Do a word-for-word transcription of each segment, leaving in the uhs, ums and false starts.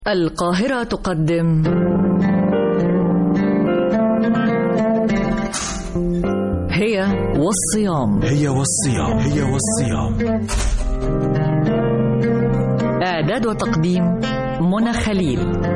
القاهرة تقدم هي والصيام. هي والصيام. هي والصيام. إعداد وتقديم منى خليل.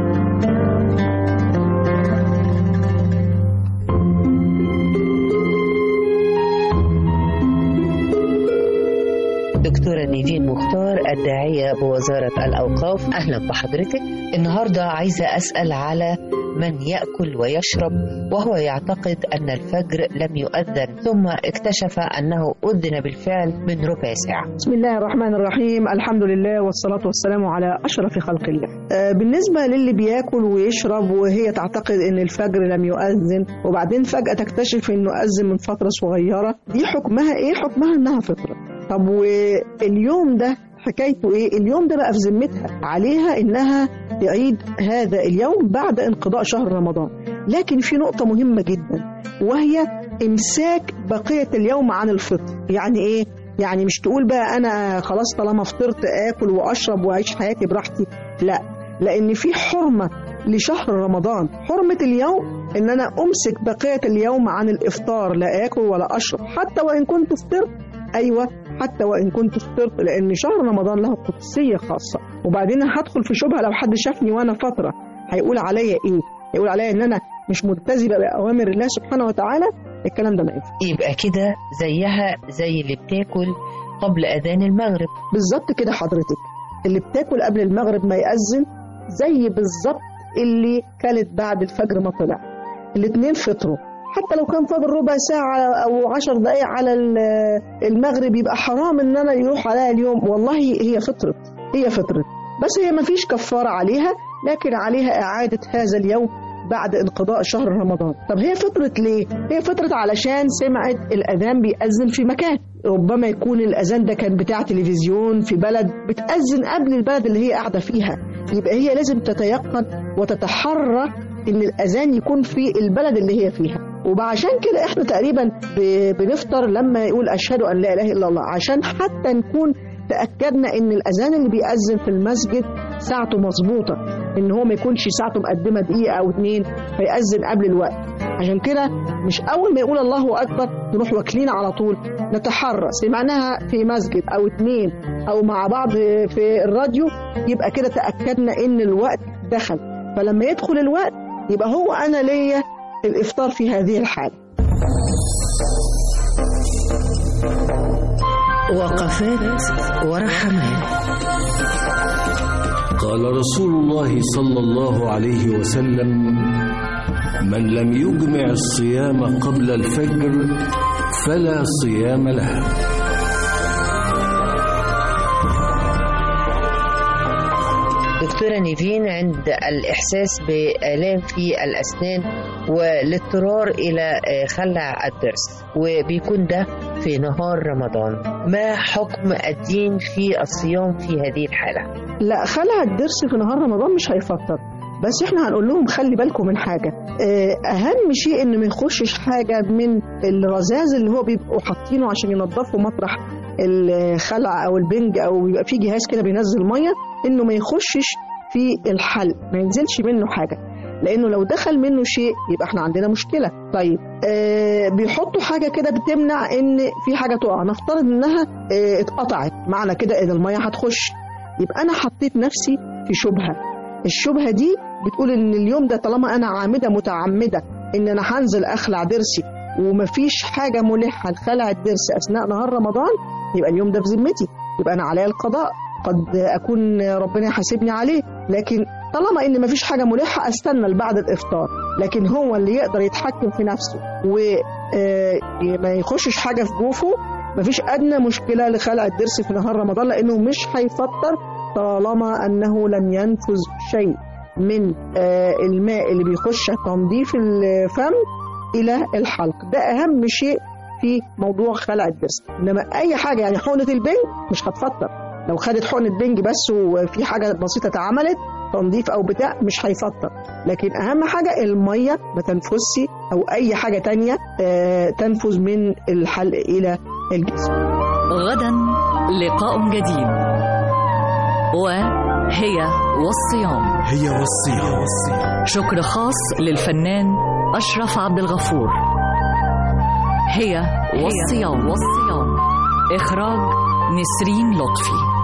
دكتورة نيفين مختار، الداعية بوزارة الأوقاف، أهلا بحضرتك. النهاردة عايزة أسأل على من يأكل ويشرب وهو يعتقد أن الفجر لم يؤذن، ثم اكتشف أنه أذن بالفعل من ربع ساعة. بسم الله الرحمن الرحيم، الحمد لله والصلاة والسلام على أشرف خلق الله. آه بالنسبة للي بيأكل ويشرب وهي تعتقد أن الفجر لم يؤذن وبعدين فجأة تكتشف أنه أذن من فترة صغيرة، دي حكمها إيه؟ حكمها أنها فطرة. طب واليوم ده حكايته ايه؟ اليوم ده بقى في ذمتها، عليها انها تعيد هذا اليوم بعد انقضاء شهر رمضان. لكن في نقطة مهمة جدا وهي امساك بقية اليوم عن الفطر. يعني ايه؟ يعني مش تقول بقى انا خلاص طالما فطرت اكل واشرب واعيش حياتي براحتي، لا، لان في حرمة لشهر رمضان. حرمة اليوم ان انا امسك بقية اليوم عن الافطار، لا اكل ولا اشرب حتى وان كنت فطرت. ايوه، حتى وإن كنت فطرت، لأن شهر رمضان له قدسية خاصة. وبعدين هدخل في شبهة لو حد شافني وأنا فترة هيقول عليا إيه؟ هيقول عليا إن أنا مش ملتزمة بأوامر الله سبحانه وتعالى. الكلام ده ما ينفع. يبقى كده زيها زي اللي بتاكل قبل أذان المغرب. بالظبط كده حضرتك، اللي بتاكل قبل المغرب ما يأذن زي بالظبط اللي كانت بعد الفجر ما طلع. الاتنين فطروا، حتى لو كان فاضل ربع ساعة أو عشر دقايق على المغرب يبقى حرام إن أنا يروح عليها اليوم. والله هي فطرت، هي فطرت، بس هي ما فيش كفارة عليها، لكن عليها إعادة هذا اليوم بعد انقضاء شهر رمضان. طب هي فطرت ليه؟ هي فطرت علشان سمعت الأذان بيأذن في مكان، ربما يكون الأذان ده كان بتاع تلفزيون في بلد بتأذن قبل البلد اللي هي قاعدة فيها، يبقى هي لازم تتيقن وتتحرى إن الأذان يكون في البلد اللي هي فيها. وعشان كده احنا تقريبا بنفطر لما يقول أشهد أن لا إله إلا الله، عشان حتى نكون تأكدنا إن الأذان اللي بيأذن في المسجد ساعته مظبوطة، إن هو ما يكونش ساعته مقدمة دقيقة أو اتنين فيأذن قبل الوقت. عشان كده مش أول ما يقول الله أكبر نروح واكلين على طول، نتحرى سمعناها في مسجد أو اتنين أو مع بعض في الراديو، يبقى كده تأكدنا إن الوقت دخل. فلما يدخل الوقت يبقى هو أنا ليا الإفطار في هذه الحالة. وقفات ورحمات. قال رسول الله صلى الله عليه وسلم: من لم يجمع الصيام قبل الفجر فلا صيام له. دكتورة نيفين، عند الإحساس بآلام في الأسنان والاضطرار إلى خلع الضرس وبيكون ده في نهار رمضان، ما حكم الدين في الصيام في هذه الحالة؟ لا، خلع الضرس في نهار رمضان مش هيفطر، بس احنا هنقول لهم خلي بالكم من حاجة. أهم شيء إن ما يخشش حاجة من الرذاذ اللي هو بيبقوا حاطينه عشان ينظفوا مطرح الخلع أو البنج، أو بيبقى فيه جهاز كده بينزل مية، إنه ما يخشش في الحلق، ما ينزلش منه حاجة، لأنه لو دخل منه شيء يبقى احنا عندنا مشكلة. طيب آه بيحطوا حاجة كده بتمنع إن في حاجة تقع، نفترض إنها آه اتقطعت، معنى كده إن المية هتخش، يبقى أنا حطيت نفسي في شبهة. الشبهة دي بتقول إن اليوم ده طالما أنا عامدة متعمدة إن أنا هنزل أخلع ضرسي ومفيش حاجة ملحة لخلع الضرس أثناء نهار رمضان، يبقى اليوم ده في ذمتي، يبقى أنا عليا القضاء، قد أكون ربنا يحاسبني عليه. لكن طالما إن مفيش حاجة ملحة أستنى لبعد الإفطار، لكن هو اللي يقدر يتحكم في نفسه وما يخشش حاجة في جوفه، مفيش أدنى مشكلة لخلع الضرس في نهار رمضان، لأنه مش هيفطر طالما أنه لم ينفذ شيء من الماء اللي بيخش تنظيف الفم إلى الحلق. ده أهم شيء في موضوع خلع الضرس. إنما أي حاجة يعني حقنة البنج مش هتفطر، لو خدت حقنة بنج بس وفي حاجة بسيطة اتعملت تنظيف أو بتاع مش هيفطر. لكن أهم حاجة المية ما تنفذش أو أي حاجة تانية تنفذ من الحلق إلى الجسم. غدا لقاء جديد وهي والصيام. هي والصيام. شكر خاص للفنان أشرف عبد الغفور. هي والصيام. والصيام. إخراج نسرين لطفي.